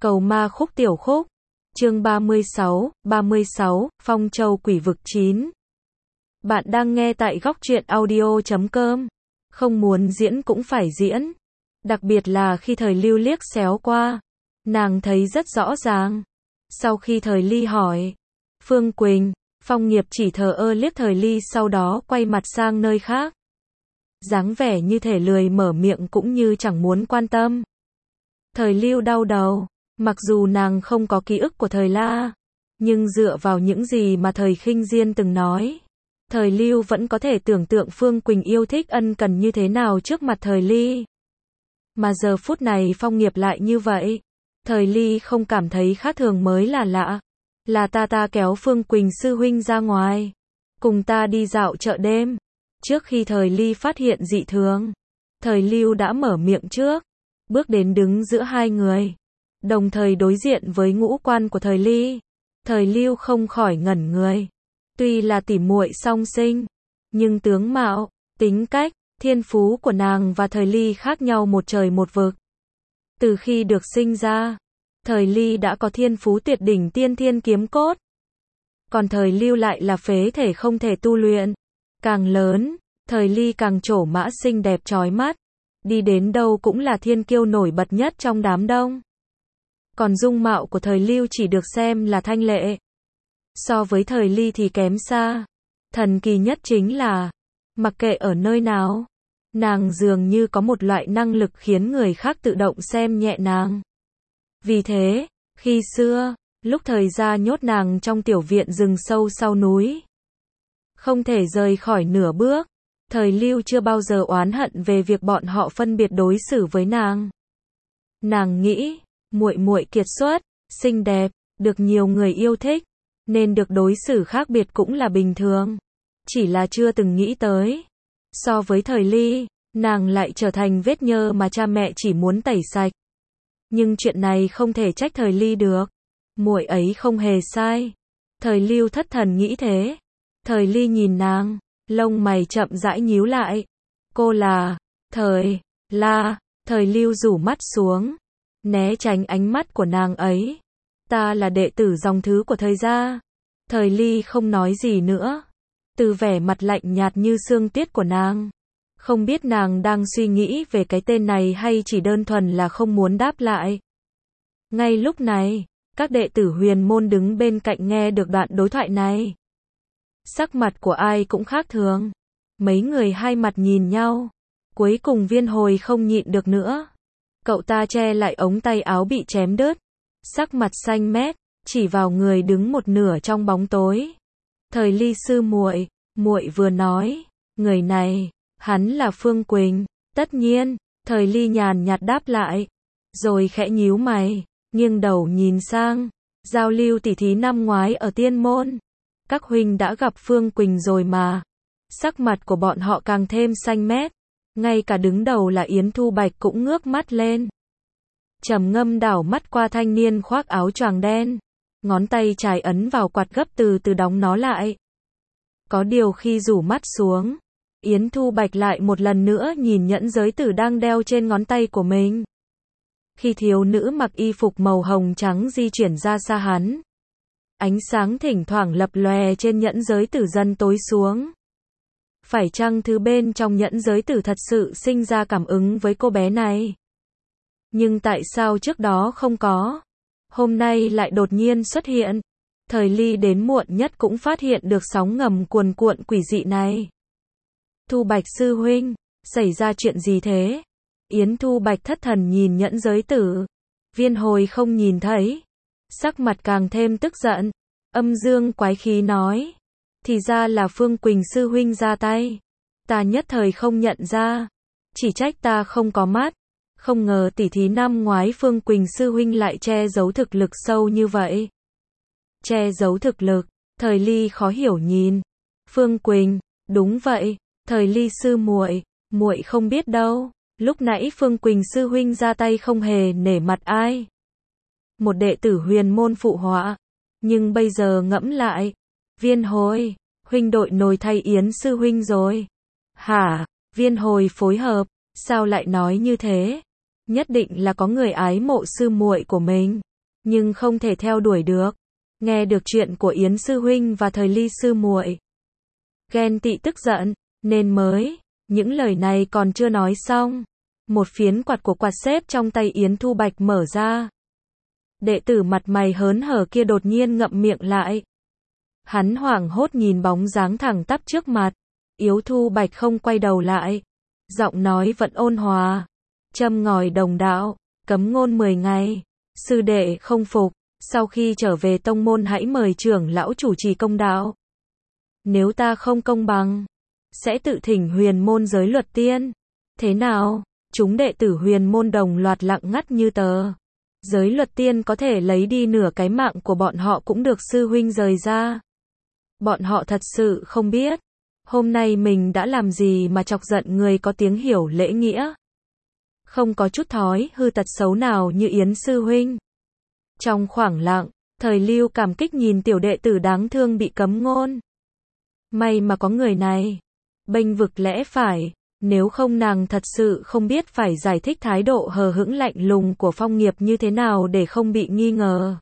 Cầu ma khúc tiểu khúc. Chương 36, Phong Châu Quỷ Vực 9. Bạn đang nghe tại góc truyện audio.com. Không muốn diễn cũng phải diễn. Đặc biệt là khi Thời Lưu liếc xéo qua. Nàng thấy rất rõ ràng. Sau khi Thời Ly hỏi. Phương Quỳnh, Phong Nghiệp chỉ thờ ơ liếc Thời Ly, sau đó quay mặt sang nơi khác. Dáng vẻ như thể lười mở miệng cũng như chẳng muốn quan tâm. Thời Lưu đau đầu. Mặc dù nàng không có ký ức của Thời La, nhưng dựa vào những gì mà Thời Khinh Diên từng nói, Thời Lưu vẫn có thể tưởng tượng Phương Quỳnh yêu thích ân cần như thế nào trước mặt Thời Ly. Mà giờ phút này Phong Nghiệp lại như vậy. Thời Ly không cảm thấy khác thường mới là lạ. Là ta kéo Phương Quỳnh sư huynh ra ngoài, cùng ta đi dạo chợ đêm. Trước khi Thời Ly phát hiện dị thường, Thời Lưu đã mở miệng trước, bước đến đứng giữa hai người, đồng thời đối diện với ngũ quan của Thời Ly. Thời Lưu không khỏi ngẩn người. Tuy là tỉ muội song sinh, nhưng tướng mạo, tính cách, thiên phú của nàng và Thời Ly khác nhau một trời một vực. Từ khi được sinh ra, Thời Ly đã có thiên phú tuyệt đỉnh tiên thiên kiếm cốt. Còn Thời Lưu lại là phế thể không thể tu luyện. Càng lớn, Thời Ly càng trổ mã xinh đẹp chói mắt. Đi đến đâu cũng là thiên kiêu nổi bật nhất trong đám đông. Còn dung mạo của Thời Lưu chỉ được xem là thanh lệ. So với Thời Ly thì kém xa. Thần kỳ nhất chính là, mặc kệ ở nơi nào, nàng dường như có một loại năng lực khiến người khác tự động xem nhẹ nàng. Vì thế, khi xưa, lúc Thời gia nhốt nàng trong tiểu viện rừng sâu sau núi, không thể rời khỏi nửa bước, Thời Lưu chưa bao giờ oán hận về việc bọn họ phân biệt đối xử với nàng. Nàng nghĩ, muội muội kiệt xuất, xinh đẹp, được nhiều người yêu thích, nên được đối xử khác biệt cũng là bình thường. Chỉ là chưa từng nghĩ tới, so với Thời Ly, nàng lại trở thành vết nhơ mà cha mẹ chỉ muốn tẩy sạch. Nhưng chuyện này không thể trách Thời Ly được. Muội ấy không hề sai. Thời Lưu thất thần nghĩ thế. Thời Ly nhìn nàng, lông mày chậm rãi nhíu lại. Cô là Thời La. Thời Lưu rủ mắt xuống, né tránh ánh mắt của nàng ấy. Ta là đệ tử dòng thứ của Thời gia. Thời Ly không nói gì nữa. Từ vẻ mặt lạnh nhạt như sương tiết của nàng, không biết nàng đang suy nghĩ về cái tên này hay chỉ đơn thuần là không muốn đáp lại. Ngay lúc này, các đệ tử huyền môn đứng bên cạnh nghe được đoạn đối thoại này. Sắc mặt của ai cũng khác thường. Mấy người hai mặt nhìn nhau. Cuối cùng Viên Hồi không nhịn được nữa. Cậu ta che lại ống tay áo bị chém đứt. Sắc mặt xanh mét, chỉ vào người đứng một nửa trong bóng tối. Thời Ly sư muội, muội vừa nói, người này, hắn là Phương Quỳnh. Tất nhiên, Thời Ly nhàn nhạt đáp lại. Rồi khẽ nhíu mày, nghiêng đầu nhìn sang. Giao lưu tỉ thí năm ngoái ở Tiên Môn. Các huynh đã gặp Phương Quỳnh rồi mà. Sắc mặt của bọn họ càng thêm xanh mét. Ngay cả đứng đầu là Yến Thu Bạch cũng ngước mắt lên. Trầm ngâm đảo mắt qua thanh niên khoác áo choàng đen. Ngón tay trái ấn vào quạt gấp từ từ đóng nó lại. Có điều khi rủ mắt xuống, Yến Thu Bạch lại một lần nữa nhìn nhẫn giới tử đang đeo trên ngón tay của mình. Khi thiếu nữ mặc y phục màu hồng trắng di chuyển ra xa hắn, ánh sáng thỉnh thoảng lập lòe trên nhẫn giới tử dần tối xuống. Phải chăng thứ bên trong nhẫn giới tử thật sự sinh ra cảm ứng với cô bé này? Nhưng tại sao trước đó không có? Hôm nay lại đột nhiên xuất hiện. Thời Ly đến muộn nhất cũng phát hiện được sóng ngầm cuồn cuộn quỷ dị này. Thu Bạch sư huynh, xảy ra chuyện gì thế? Yến Thu Bạch thất thần nhìn nhẫn giới tử. Viên Hồi không nhìn thấy. Sắc mặt càng thêm tức giận. Âm dương quái khí nói. Thì ra là Phương Quỳnh sư huynh ra tay. Ta nhất thời không nhận ra. Chỉ trách ta không có mắt. Không ngờ tỉ thí năm ngoái Phương Quỳnh sư huynh lại che giấu thực lực sâu như vậy. Che giấu thực lực, Thời Ly khó hiểu nhìn. Phương Quỳnh, đúng vậy, Thời Ly sư muội, muội không biết đâu. Lúc nãy Phương Quỳnh sư huynh ra tay không hề nể mặt ai. Một đệ tử huyền môn phụ họa. Nhưng bây giờ ngẫm lại, Viên Hồi, huynh đội nồi thay Yến sư huynh rồi. Hả? Viên Hồi phối hợp, sao lại nói như thế? Nhất định là có người ái mộ sư muội của mình. nhưng không thể theo đuổi được. Nghe được chuyện của Yến sư huynh và Thời Ly sư muội, ghen tị tức giận, nên mới, những lời này còn chưa nói xong, một phiến quạt của quạt xếp trong tay Yến Thu Bạch mở ra. Đệ tử mặt mày hớn hở kia đột nhiên ngậm miệng lại. Hắn hoảng hốt nhìn bóng dáng thẳng tắp trước mặt. Yến Thu Bạch không quay đầu lại. Giọng nói vẫn ôn hòa. Châm ngòi đồng đạo, cấm ngôn 10 ngày. Sư đệ không phục, sau khi trở về tông môn hãy mời trưởng lão chủ trì công đạo. Nếu ta không công bằng, sẽ tự thỉnh huyền môn giới luật tiên. Thế nào? Chúng đệ tử huyền môn đồng loạt lặng ngắt như tờ. Giới luật tiên có thể lấy đi nửa cái mạng của bọn họ cũng được sư huynh rời ra. Bọn họ thật sự không biết, hôm nay mình đã làm gì mà chọc giận người có tiếng hiểu lễ nghĩa. Không có chút thói hư tật xấu nào như Yến sư huynh. Trong khoảng lặng, Thời Lưu cảm kích nhìn tiểu đệ tử đáng thương bị cấm ngôn. May mà có người này, bênh vực lẽ phải, nếu không nàng thật sự không biết phải giải thích thái độ hờ hững lạnh lùng của Phong Nghiệp như thế nào để không bị nghi ngờ.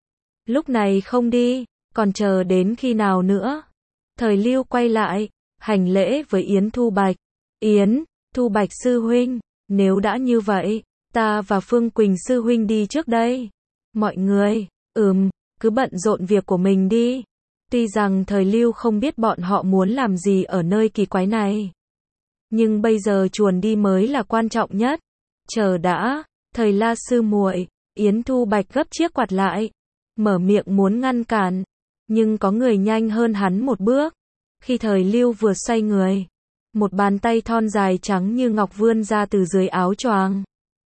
Lúc này không đi, còn chờ đến khi nào nữa? Thời Lưu quay lại, hành lễ với Yến Thu Bạch. Yến, Thu Bạch sư huynh, nếu đã như vậy, ta và Phương Quỳnh sư huynh đi trước đây. Mọi người, cứ bận rộn việc của mình đi. Tuy rằng Thời Lưu không biết bọn họ muốn làm gì ở nơi kỳ quái này, nhưng bây giờ chuồn đi mới là quan trọng nhất. Chờ đã, Thời La sư muội, Yến Thu Bạch gấp chiếc quạt lại, mở miệng muốn ngăn cản, nhưng có người nhanh hơn hắn một bước. Khi Thời Lưu vừa xoay người, một bàn tay thon dài trắng như ngọc vươn ra từ dưới áo choàng,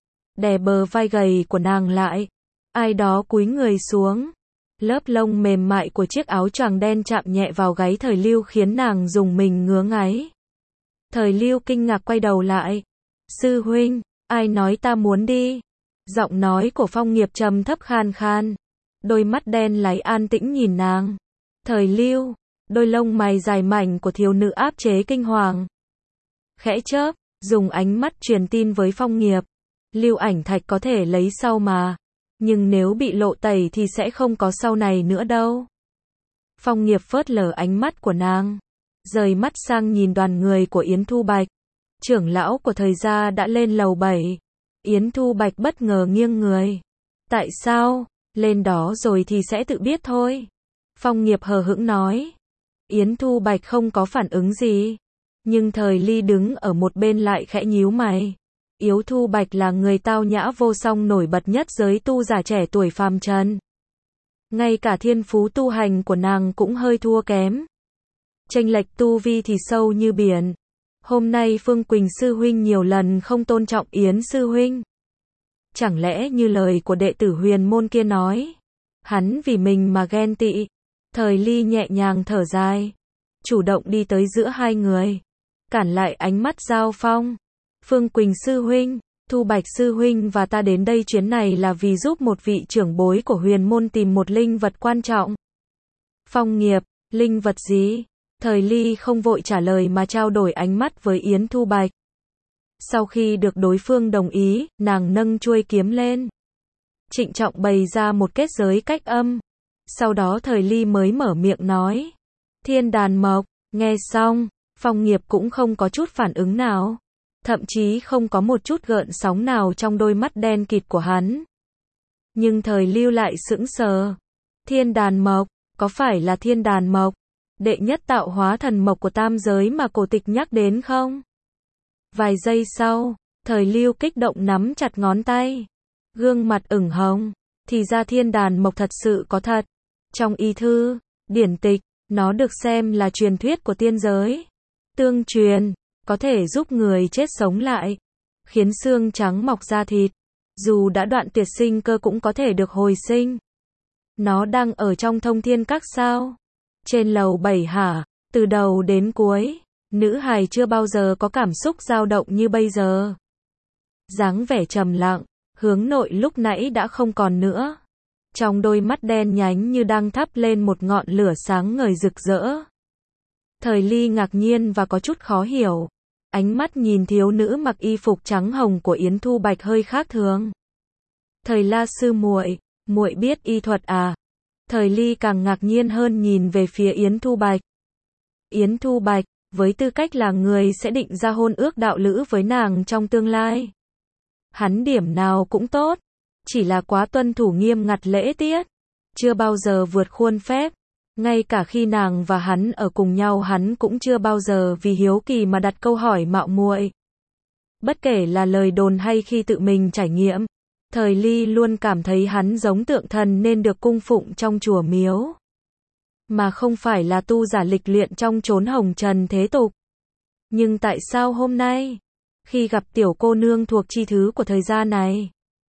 đè bờ vai gầy của nàng lại. Ai đó cúi người xuống. Lớp lông mềm mại của chiếc áo choàng đen chạm nhẹ vào gáy Thời Lưu khiến nàng rùng mình ngứa ngáy. Thời Lưu kinh ngạc quay đầu lại. Sư huynh, ai nói ta muốn đi? Giọng nói của Phong Nghiệp trầm thấp khan khan. Đôi mắt đen láy an tĩnh nhìn nàng. Thời Lưu, đôi lông mày dài mảnh của thiếu nữ áp chế kinh hoàng. Khẽ chớp, dùng ánh mắt truyền tin với Phong Nghiệp. Lưu ảnh thạch có thể lấy sau mà. Nhưng nếu bị lộ tẩy thì sẽ không có sau này nữa đâu. Phong Nghiệp phớt lờ ánh mắt của nàng, rời mắt sang nhìn đoàn người của Yến Thu Bạch. Trưởng lão của Thời gia đã lên lầu 7. Yến Thu Bạch bất ngờ nghiêng người. Tại sao? Lên đó rồi thì sẽ tự biết thôi. Phong Nghiệp hờ hững nói. Yến Thu Bạch không có phản ứng gì. Nhưng Thời Ly đứng ở một bên lại khẽ nhíu mày. Yến Thu Bạch là người tao nhã vô song nổi bật nhất giới tu giả trẻ tuổi phàm trần. Ngay cả thiên phú tu hành của nàng cũng hơi thua kém. Chênh lệch tu vi thì sâu như biển. Hôm nay Phương Quỳnh sư huynh nhiều lần không tôn trọng Yến sư huynh. Chẳng lẽ như lời của đệ tử huyền môn kia nói, hắn vì mình mà ghen tị? Thời Ly nhẹ nhàng thở dài, chủ động đi tới giữa hai người, cản lại ánh mắt giao phong. Phương Quỳnh sư huynh, Thu Bạch sư huynh và ta đến đây chuyến này là vì giúp một vị trưởng bối của huyền môn tìm một linh vật quan trọng. Phong Nghiệp, linh vật gì? Thời Ly không vội trả lời mà trao đổi ánh mắt với Yến Thu Bạch. Sau khi được đối phương đồng ý, nàng nâng chuôi kiếm lên, trịnh trọng bày ra một kết giới cách âm. Sau đó Thời Ly mới mở miệng nói. Thiên đàn mộc. Nghe xong, Phong Nghiệp cũng không có chút phản ứng nào. Thậm chí không có một chút gợn sóng nào trong đôi mắt đen kịt của hắn. Nhưng Thời Lưu lại sững sờ. Thiên đàn mộc, có phải là thiên đàn mộc, đệ nhất tạo hóa thần mộc của tam giới mà cổ tịch nhắc đến không? Vài giây sau, Thời Lưu kích động nắm chặt ngón tay, gương mặt ửng hồng. Thì ra thiên đàn mộc thật sự có thật. Trong y thư, điển tịch, nó được xem là truyền thuyết của tiên giới. Tương truyền, có thể giúp người chết sống lại, khiến xương trắng mọc ra thịt. Dù đã đoạn tuyệt sinh cơ cũng có thể được hồi sinh. Nó đang ở trong Thông Thiên Các sao? Trên lầu 7 hả? Từ đầu đến cuối, nữ hài chưa bao giờ có cảm xúc dao động như bây giờ. Dáng vẻ trầm lặng, hướng nội lúc nãy đã không còn nữa. Trong đôi mắt đen nhánh như đang thắp lên một ngọn lửa sáng ngời rực rỡ. Thời Ly ngạc nhiên và có chút khó hiểu. Ánh mắt nhìn thiếu nữ mặc y phục trắng hồng của Yến Thu Bạch hơi khác thường. Thời La sư muội, Muội biết y thuật à? Thời Ly càng ngạc nhiên hơn nhìn về phía Yến Thu Bạch. Yến Thu Bạch, với tư cách là người sẽ định ra hôn ước đạo lữ với nàng trong tương lai. Hắn điểm nào cũng tốt, chỉ là quá tuân thủ nghiêm ngặt lễ tiết, chưa bao giờ vượt khuôn phép. Ngay cả khi nàng và hắn ở cùng nhau hắn cũng chưa bao giờ vì hiếu kỳ mà đặt câu hỏi mạo muội. Bất kể là lời đồn hay khi tự mình trải nghiệm, Thời Ly luôn cảm thấy hắn giống tượng thần nên được cung phụng trong chùa miếu, mà không phải là tu giả lịch luyện trong chốn hồng trần thế tục. Nhưng tại sao hôm nay, khi gặp tiểu cô nương thuộc chi thứ của thời gian này,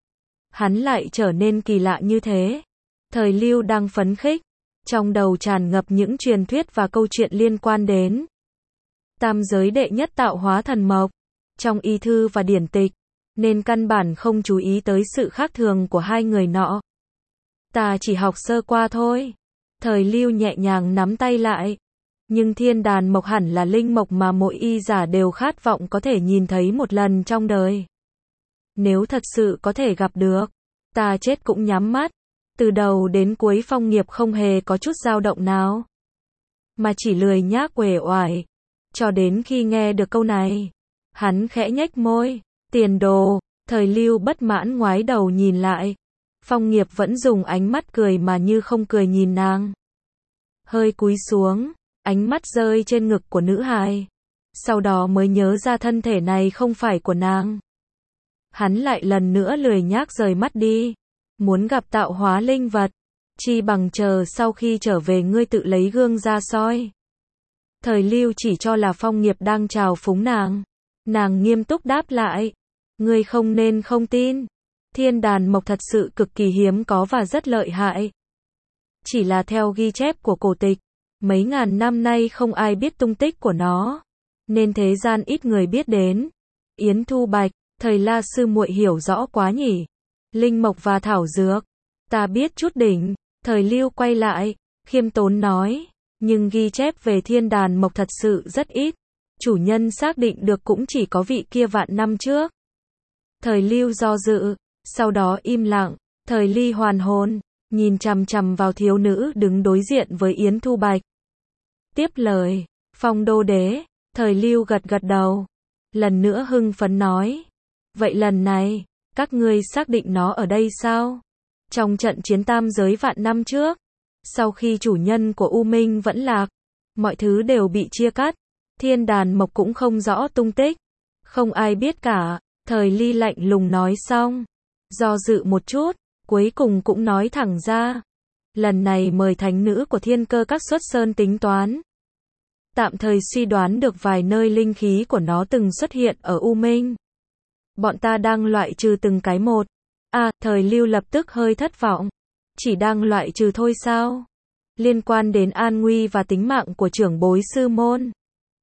hắn lại trở nên kỳ lạ như thế? Thời Lưu đang phấn khích, trong đầu tràn ngập những truyền thuyết và câu chuyện liên quan đến tam giới đệ nhất tạo hóa thần mộc trong y thư và điển tịch, nên căn bản không chú ý tới sự khác thường của hai người nọ. Ta chỉ học sơ qua thôi. Thời Lưu nhẹ nhàng nắm tay lại. Nhưng thiên đàn mộc hẳn là linh mộc mà mỗi y giả đều khát vọng có thể nhìn thấy một lần trong đời. Nếu thật sự có thể gặp được, ta chết cũng nhắm mắt. Từ đầu đến cuối Phong Nghiệp không hề có chút dao động nào, mà chỉ lười nhác uể oải. Cho đến khi nghe được câu này, hắn khẽ nhếch môi. Tiền đồ. Thời Lưu bất mãn ngoái đầu nhìn lại. Phong Nghiệp vẫn dùng ánh mắt cười mà như không cười nhìn nàng. Hơi cúi xuống, ánh mắt rơi trên ngực của nữ hài. Sau đó mới nhớ ra thân thể này không phải của nàng. Hắn lại lần nữa lười nhác rời mắt đi. Muốn gặp tạo hóa linh vật, chi bằng chờ sau khi trở về ngươi tự lấy gương ra soi. Thời Lưu chỉ cho là Phong Nghiệp đang trào phúng nàng. Nàng nghiêm túc đáp lại. Ngươi không nên không tin. Thiên đàn mộc thật sự cực kỳ hiếm có và rất lợi hại. Chỉ là theo ghi chép của cổ tịch, mấy ngàn năm nay không ai biết tung tích của nó, nên thế gian ít người biết đến. Yến Thu Bạch, Thời La sư muội hiểu rõ quá nhỉ. Linh mộc và thảo dược, ta biết chút đỉnh. Thời Lưu quay lại, khiêm tốn nói, nhưng ghi chép về thiên đàn mộc thật sự rất ít. Chủ nhân xác định được cũng chỉ có vị kia vạn năm trước. Thời Lưu do dự, sau đó im lặng. Thời Ly hoàn hồn, nhìn chằm chằm vào thiếu nữ đứng đối diện với Yến Thu Bạch. Tiếp lời, Phong đô đế. Thời Lưu gật gật đầu, lần nữa hưng phấn nói, vậy lần này, các ngươi xác định nó ở đây sao? Trong trận chiến tam giới vạn năm trước, sau khi chủ nhân của U Minh vẫn lạc, mọi thứ đều bị chia cắt, thiên đàn mộc cũng không rõ tung tích, không ai biết cả. Thời Ly lạnh lùng nói xong, do dự một chút, cuối cùng cũng nói thẳng ra. Lần này mời thánh nữ của Thiên Cơ Các xuất sơn tính toán. Tạm thời suy đoán được vài nơi linh khí của nó từng xuất hiện ở U Minh. Bọn ta đang loại trừ từng cái một. Thời Lưu lập tức hơi thất vọng. Chỉ đang loại trừ thôi sao? Liên quan đến an nguy và tính mạng của trưởng bối sư môn.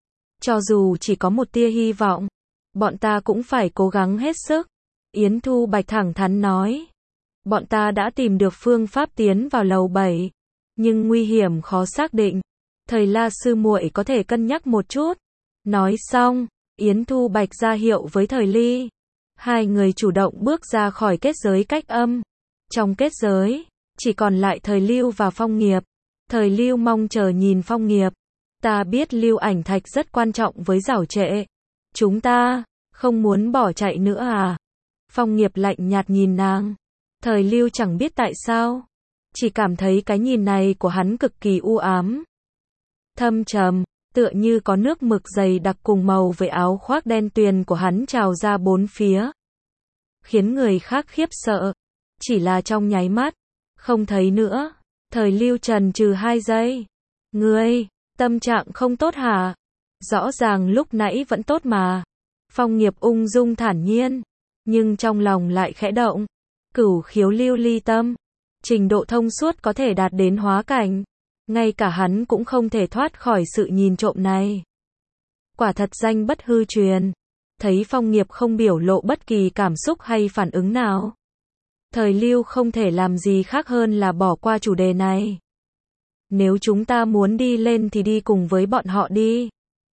Cho dù chỉ có một tia hy vọng, bọn ta cũng phải cố gắng hết sức. Yến Thu Bạch thẳng thắn nói. Bọn ta đã tìm được phương pháp tiến vào lầu 7, nhưng nguy hiểm khó xác định. Thời La sư muội có thể cân nhắc một chút. Nói xong, Yến Thu Bạch ra hiệu với Thời Ly. Hai người chủ động bước ra khỏi kết giới cách âm. Trong kết giới, chỉ còn lại Thời Lưu và Phong Nghiệp. Thời Lưu mong chờ nhìn Phong Nghiệp. Ta biết lưu ảnh thạch rất quan trọng với Giảo Trệ. Chúng ta không muốn bỏ chạy nữa à? Phong Nghiệp lạnh nhạt nhìn nàng. Thời Lưu chẳng biết tại sao, chỉ cảm thấy cái nhìn này của hắn cực kỳ u ám, thâm trầm, tựa như có nước mực dày đặc cùng màu với áo khoác đen tuyền của hắn trào ra bốn phía, khiến người khác khiếp sợ. Chỉ là trong nháy mắt, không thấy nữa. Thời Lưu chần chừ 2 giây. Ngươi, tâm trạng không tốt hả? Rõ ràng lúc nãy vẫn tốt mà. Phong Nghiệp ung dung thản nhiên, nhưng trong lòng lại khẽ động. Cửu khiếu lưu ly tâm, trình độ thông suốt có thể đạt đến hóa cảnh. Ngay cả hắn cũng không thể thoát khỏi sự nhìn trộm này. Quả thật danh bất hư truyền. Thấy Phong Nghiệp không biểu lộ bất kỳ cảm xúc hay phản ứng nào, Thời Lưu không thể làm gì khác hơn là bỏ qua chủ đề này. Nếu chúng ta muốn đi lên thì đi cùng với bọn họ đi.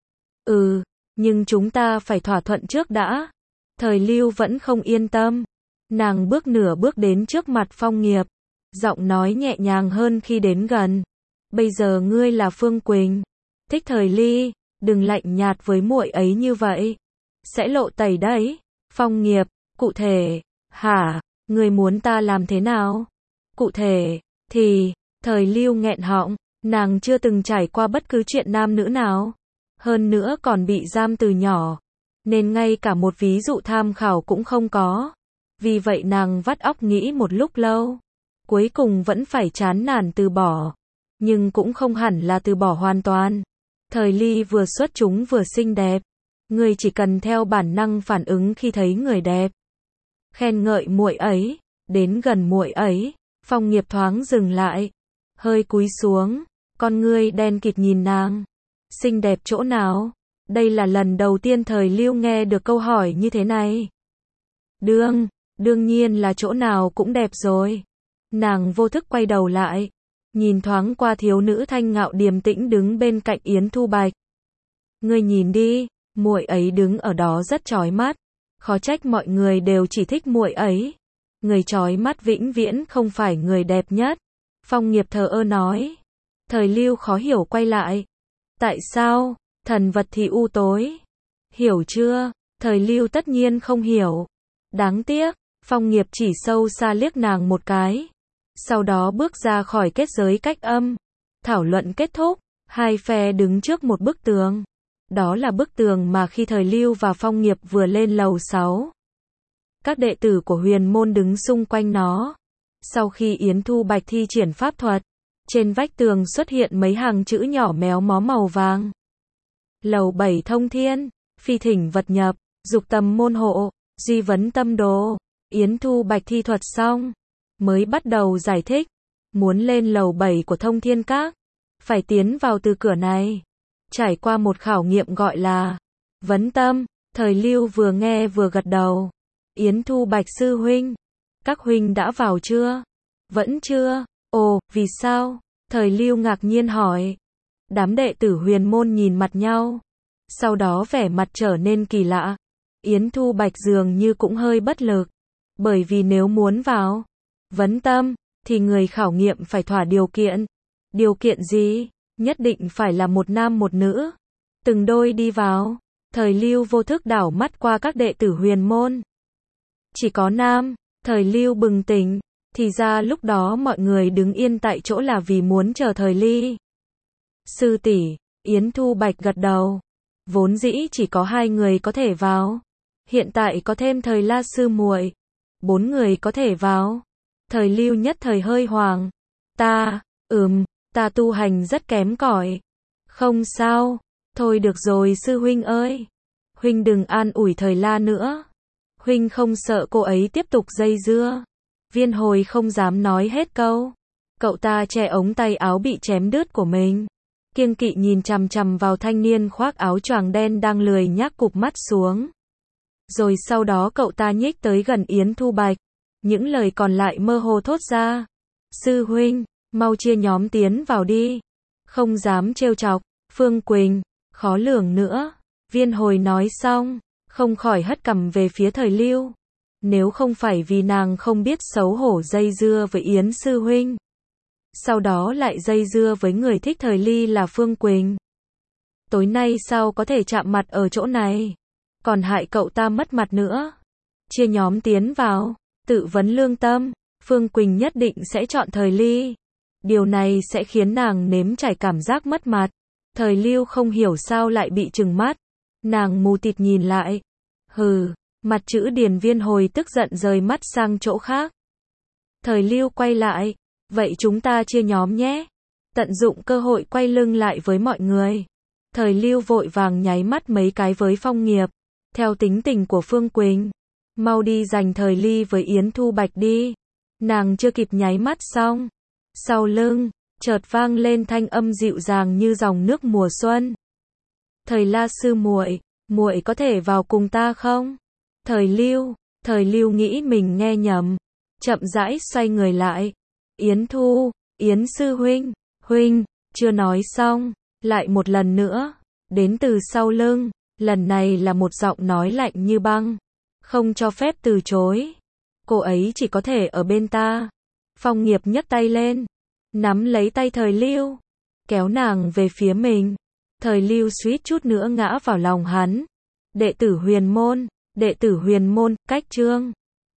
Nhưng chúng ta phải thỏa thuận trước đã. Thời Lưu vẫn không yên tâm. Nàng bước nửa bước đến trước mặt Phong Nghiệp. giọng nói nhẹ nhàng hơn khi đến gần. Bây giờ ngươi là Phương Quỳnh. Thích Thời Ly, đừng lạnh nhạt với muội ấy như vậy. Sẽ lộ tẩy đấy. Phong Nghiệp, cụ thể, hả, ngươi muốn ta làm thế nào? Cụ thể, thì, Thời Lưu nghẹn họng, nàng chưa từng trải qua bất cứ chuyện nam nữ nào. Hơn nữa còn bị giam từ nhỏ. Nên ngay cả một ví dụ tham khảo cũng không có. Vì vậy nàng vắt óc nghĩ một lúc lâu. Cuối cùng vẫn phải chán nản từ bỏ. Nhưng cũng không hẳn là từ bỏ hoàn toàn. Thời Ly vừa xuất chúng vừa xinh đẹp. Người chỉ cần theo bản năng phản ứng khi thấy người đẹp. Khen ngợi muội ấy, đến gần muội ấy, Phong Nghiệp thoáng dừng lại, hơi cúi xuống, con ngươi đen kịt nhìn nàng. Xinh đẹp chỗ nào? Đây là lần đầu tiên Thời Lưu nghe được câu hỏi như thế này. Đương nhiên là chỗ nào cũng đẹp rồi. Nàng vô thức quay đầu lại, nhìn thoáng qua thiếu nữ thanh ngạo điềm tĩnh đứng bên cạnh Yến Thu Bạch. Ngươi nhìn đi, muội ấy đứng ở đó rất chói mắt, khó trách mọi người đều chỉ thích muội ấy. Người chói mắt vĩnh viễn không phải người đẹp nhất. Phong Nghiệp thờ ơ nói. Thời Lưu khó hiểu quay lại. Tại sao? Thần vật thì u tối. Hiểu chưa? Thời Lưu tất nhiên không hiểu. Đáng tiếc, Phong Nghiệp chỉ sâu xa liếc nàng một cái. Sau đó bước ra khỏi kết giới cách âm. Thảo luận kết thúc, hai phe đứng trước một bức tường. Đó là bức tường mà khi Thời Lưu và Phong Nghiệp vừa lên lầu 6. Các đệ tử của Huyền Môn đứng xung quanh nó. Sau khi Yến Thu Bạch thi triển pháp thuật, trên vách tường xuất hiện mấy hàng chữ nhỏ méo mó màu vàng. Lầu 7 thông thiên, phi thỉnh vật nhập, dục tầm môn hộ, duy vấn tâm đồ. Yến Thu Bạch thi thuật xong, mới bắt đầu giải thích. Muốn lên lầu 7 của Thông Thiên Các, phải tiến vào từ cửa này. Trải qua một khảo nghiệm gọi là vấn tâm. Thời Lưu vừa nghe vừa gật đầu. Yến Thu Bạch sư huynh, các huynh đã vào chưa? Vẫn chưa. Ồ, vì sao? Thời Lưu ngạc nhiên hỏi. Đám đệ tử Huyền Môn nhìn mặt nhau. Sau đó vẻ mặt trở nên kỳ lạ. Yến Thu Bạch dường như cũng hơi bất lực. Bởi vì nếu muốn vào vấn tâm, thì người khảo nghiệm phải thỏa điều kiện. Điều kiện gì? Nhất định phải là một nam một nữ. Từng đôi đi vào. Thời Lưu vô thức đảo mắt qua các đệ tử Huyền Môn. Chỉ có nam. Thời Lưu bừng tỉnh. Thì ra lúc đó mọi người đứng yên tại chỗ là vì muốn chờ Thời Ly. Sư tỷ, Yến Thu Bạch gật đầu. Vốn dĩ chỉ có 2 người có thể vào. Hiện tại có thêm Thời La sư muội, 4 người có thể vào. Thời Lưu nhất thời hơi hoảng. Ta tu hành rất kém cỏi. Không sao. Thôi được rồi sư huynh ơi. Huynh đừng an ủi Thời La nữa. Huynh không sợ cô ấy tiếp tục dây dưa. Viên Hồi không dám nói hết câu. Cậu ta che ống tay áo bị chém đứt của mình. Kiêng kỵ nhìn chằm chằm vào thanh niên khoác áo choàng đen đang lười nhác cụp mắt xuống. Rồi sau đó cậu ta nhích tới gần Yến Thu Bạch. Những lời còn lại mơ hồ thốt ra. Sư huynh, mau chia nhóm tiến vào đi. Không dám trêu chọc. Phương Quỳnh, khó lường nữa. Viên Hồi nói xong, không khỏi hất cằm về phía Thời Lưu. Nếu không phải vì nàng không biết xấu hổ dây dưa với Yến sư huynh, sau đó lại dây dưa với người thích Thời Ly là Phương Quỳnh, tối nay sao có thể chạm mặt ở chỗ này, còn hại cậu ta mất mặt nữa. Chia nhóm tiến vào, tự vấn lương tâm, Phương Quỳnh nhất định sẽ chọn Thời Ly. Điều này sẽ khiến nàng nếm trải cảm giác mất mặt. Thời Lưu không hiểu sao lại bị trừng mắt. Nàng mù tịt nhìn lại. Hừ, mặt chữ Điền. Viên Hồi tức giận rời mắt sang chỗ khác. Thời Lưu quay lại. Vậy chúng ta chia nhóm nhé. Tận dụng cơ hội quay lưng lại với mọi người. Thời Lưu vội vàng nháy mắt mấy cái với Phong Nghiệp. Theo tính tình của Phương Quỳnh, mau đi giành Thời Ly với Yến Thu Bạch đi. Nàng chưa kịp nháy mắt xong, sau lưng chợt vang lên thanh âm dịu dàng như dòng nước mùa xuân. Thời La sư muội, muội có thể vào cùng ta không? Thời Lưu nghĩ mình nghe nhầm, chậm rãi xoay người lại. Yến sư huynh, chưa nói xong, lại một lần nữa, đến từ sau lưng, lần này là một giọng nói lạnh như băng, không cho phép từ chối. Cô ấy chỉ có thể ở bên ta. Phong Nghiệp nhấc tay lên, nắm lấy tay Thời Lưu, kéo nàng về phía mình. Thời Lưu suýt chút nữa ngã vào lòng hắn. Đệ tử Huyền Môn, cách Trương